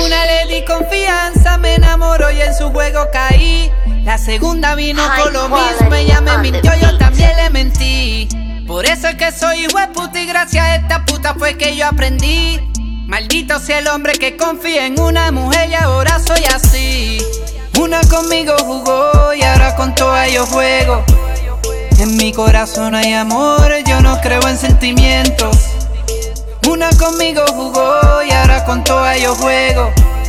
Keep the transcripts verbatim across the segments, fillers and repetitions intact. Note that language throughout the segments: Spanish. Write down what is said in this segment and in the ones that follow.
una le di confianza, me enamoró y en su juego caí. La segunda vino con lo mismo, ella me mintió, yo también le mentí. Por eso es que soy hijo de puta y gracias a esta puta fue que yo aprendí. Maldito sea el hombre que confía en una mujer y ahora soy así. Una conmigo jugó y ahora con todas yo juego. En mi corazón hay amor, yo no creo en sentimientos. Una conmigo jugó y ahora con todas yo juego.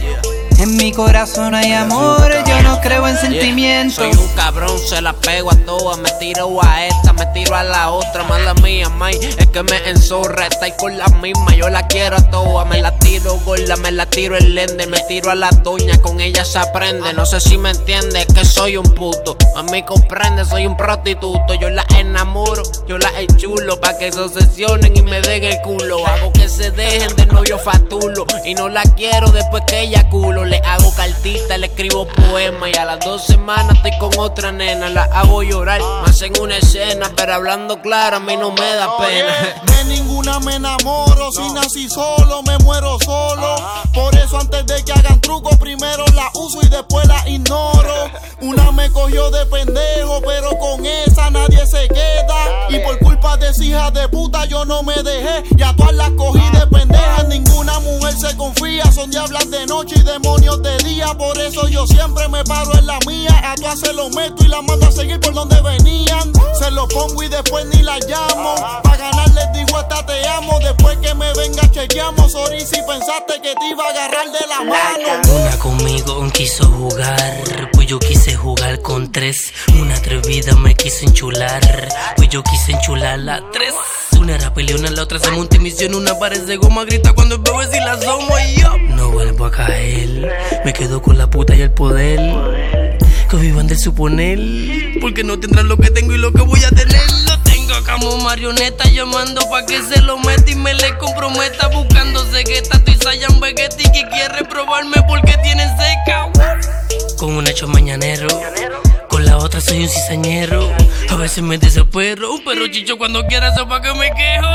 En mi corazón hay amor, yo no creo en sentimientos. Soy un cabrón, se la pego a todas. Me tiro a esta, me tiro a la otra. Mala mía, may, es que me enzorra. Está ahí con la misma, yo la quiero a todas. Me la tiro gorda, me la tiro el lender. Me tiro a la doña, con ella se aprende. No sé si me entiende, es que soy un puto. A mí comprende, soy un prostituto. Yo la enamoro, yo la enchulo, pa' que se obsesionen y me den el culo. Hago que se dejen de novio fatulo. Y no la quiero después que ella culo. Le hago cartita, le escribo poema. Y a las dos semanas estoy con otra nena. La hago llorar, me hacen una escena. Pero hablando claro, a mí no me da pena. De ninguna me enamoro, si nací solo, me muero solo. Por eso antes de que hagan truco, primero la uso y después la ignoro. Una me cogió de pendejo, pero con esa nadie se queda. Y por culpa de esa hija de puta yo no me dejé. Y a todas las cogí de pendejas. Ninguna mujer se confía, son diablas de noche y demonios de día. Por eso yo siempre me paro en la mía. A todas se lo meto y la mando a seguir por donde venían. Se lo pongo y después ni la llamo. Pa' ganar les digo hasta te amo. Después que me venga chequeamos. Sorry si pensaste que te iba a agarrar de la mano. Una conmigo quiso jugar, pues yo quise jugar con tres. Una atrevida me quiso enchular, pues yo quise enchular la tres. Una era peleona, la otra se monta en misión. Una parece goma, grita cuando veo si la asomo y yo no vuelvo a caer. Me quedo con la puta y el poder que vivan del suponer, porque no tendrán lo que tengo y lo que voy a tener. Lo tengo como marioneta llamando pa' que se lo meta y me le comprometa. Buscando cegueta, estoy Saiyan Vegetti que quiere probarme porque tiene seca. Con un hecho mañanero, con la otra soy un cizañero. A veces me desespero, pero chicho cuando quiera sepa que me quejo.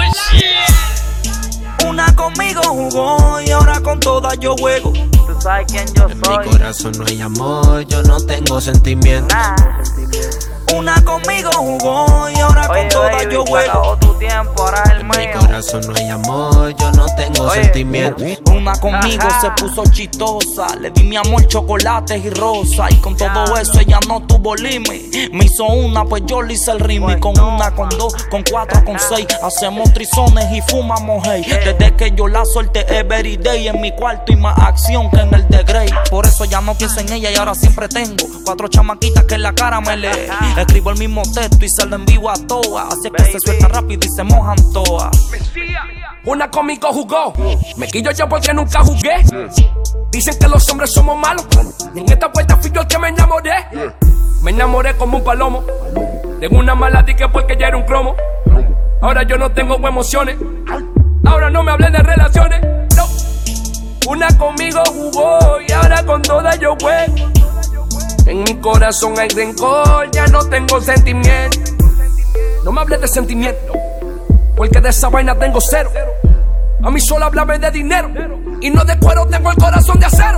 Shit. Una conmigo jugó y ahora con todas yo juego. Tú sabes quién yo soy. En mi corazón no hay amor, yo no tengo sentimiento. Nah. Una conmigo jugó y ahora Oye, con todas baby, yo juego. Tu tiempo, ahora es el en mío. mi corazón no hay amor, yo no tengo Oye. sentimiento. Una conmigo Ajá. se puso chistosa. Le di mi amor chocolates y rosa. Y con todo ya, eso ella no tuvo límite. Me hizo una, pues yo le hice el ritmo. Con una, con dos, con cuatro, con seis. Hacemos trizones y fumamos hey. Desde que yo la solté every day. En mi cuarto y más acción que en el de Grey. Por eso ya no pienso en ella y ahora siempre tengo cuatro chamaquitas que en la cara me lee. Escribo el mismo texto y se lo envío a todas. Así que se suelta rápido y se mojan todas. Una conmigo jugó, me quillo yo porque nunca jugué. Dicen que los hombres somos malos, y en esta vuelta fui yo el que me enamoré. Me enamoré como un palomo, de una mala dique porque ya era un cromo. Ahora yo no tengo emociones, ahora no me hablen de relaciones. No. Una conmigo jugó y ahora con todas yo juego. En mi corazón hay rencor, ya no tengo sentimiento. No me hables de sentimiento, porque de esa vaina tengo cero. A mí solo háblame de dinero, y no de cuero, tengo el corazón de acero.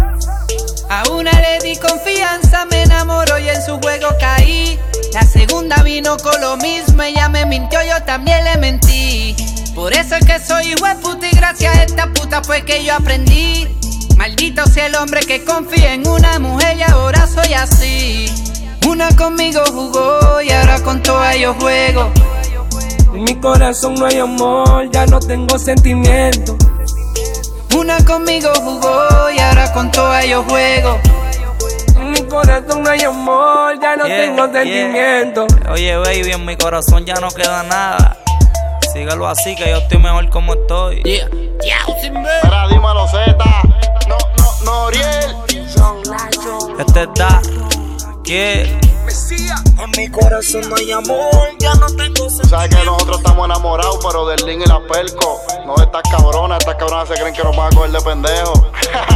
A una le di confianza, me enamoró y en su juego caí. La segunda vino con lo mismo, ella me mintió, yo también le mentí. Por eso es que soy hijo de puta y gracias a esta puta fue que yo aprendí. Maldito sea el hombre que confía en una mujer y ahora soy así. Una conmigo jugó y ahora con todas yo juego. En mi corazón no hay amor, ya no tengo sentimiento. Una conmigo jugó y ahora con todas yo juego. En mi corazón no hay amor, ya no yeah, tengo sentimiento. Yeah. Oye baby, en mi corazón ya no queda nada. Sígalo así que yo estoy mejor como estoy. Yeah, yeah, Mira, dímelo Zeta. No, no, Noriel. Este es Dar. ¿Qué? En mi corazón no hay amor, ya no tengo sentido. Sabes que nosotros estamos enamorados, pero del Lin y la Perco. No de estas cabronas, estas cabronas se creen que nos van a coger de pendejo.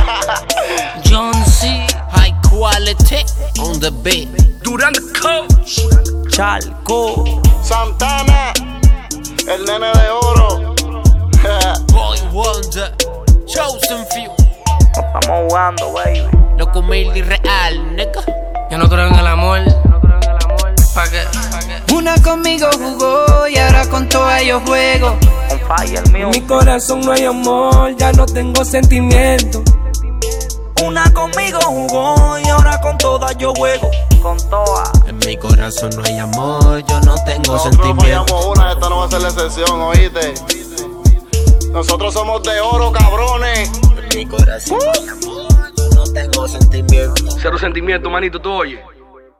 John C. High quality on the beat. Durán the coach. Chalco. Santana, el nene de oro. Boy Wonder, Chosen Few. Estamos jugando, baby. Loco humilde y real, nigga. Yo no creo en el amor. ¿Pa' qué? ¿Pa' qué? Una conmigo jugó y ahora con todas yo juego. On fire, mío. En mi corazón no hay amor, ya no tengo sentimiento. Una conmigo jugó y ahora con todas yo juego. Con todas. En mi corazón no hay amor, yo no tengo Nosotros sentimiento. fallamos una, esta no va a ser la excepción, oíste. Nosotros somos de oro, cabrones. En mi corazón no hay amor, yo no tengo sentimiento. Cero sentimiento, manito, tú oye.